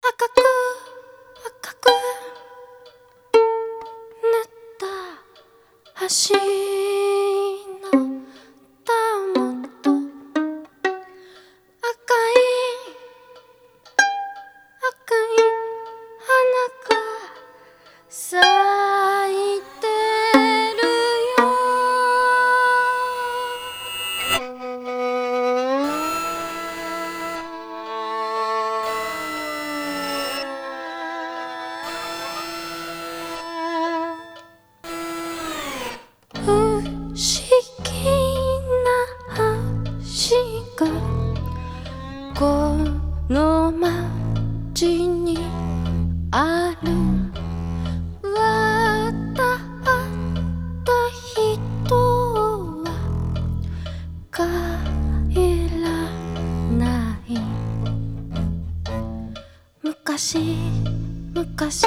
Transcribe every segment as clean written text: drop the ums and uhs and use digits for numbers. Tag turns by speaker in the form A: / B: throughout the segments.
A: 赤く赤く塗った橋のたもと、赤い花が咲いてるよ。不思議な橋がこの街にある。渡った人は帰らない。昔昔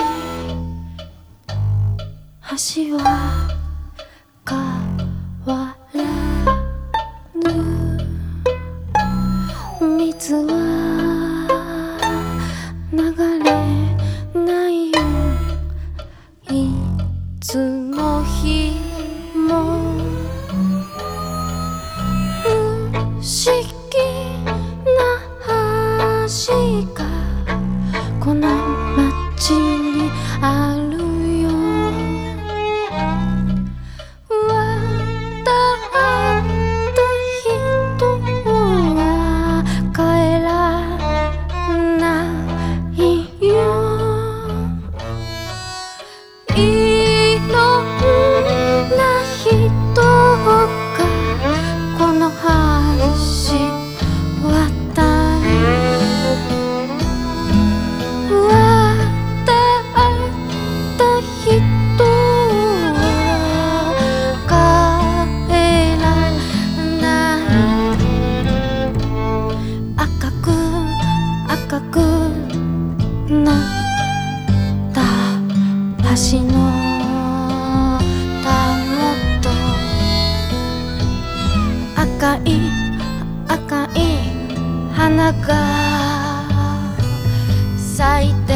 A: 橋は変わらぬ。水は流れないよ。いつの日も不思議な橋がこの街にあるよ。いろんな人がこの橋渡る。渡った人は帰らない。赤く赤くなった橋のたもと、赤い赤い花が咲いて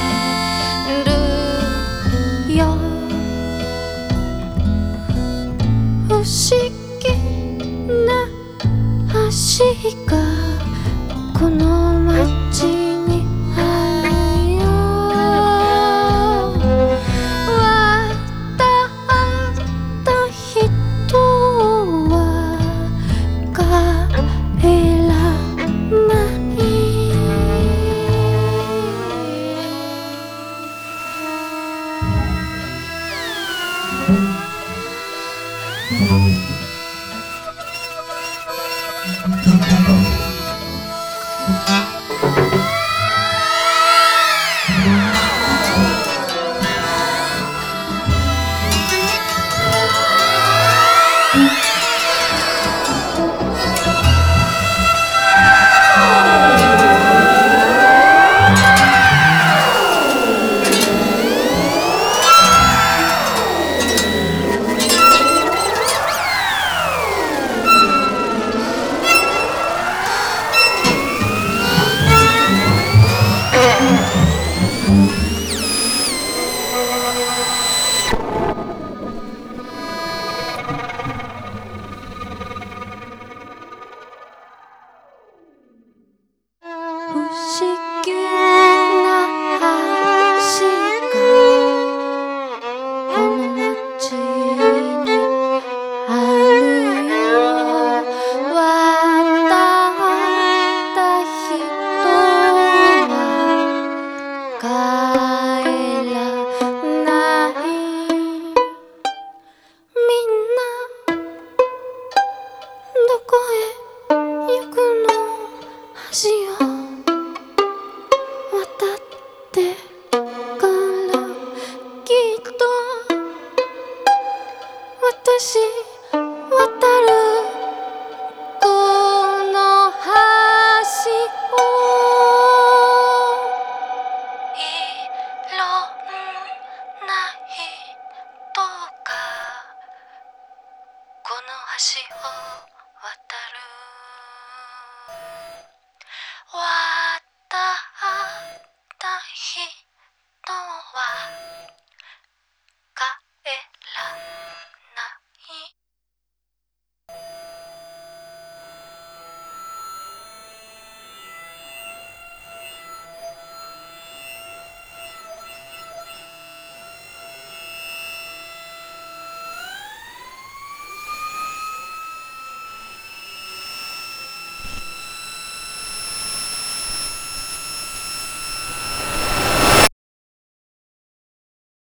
A: るよ。不思議な橋が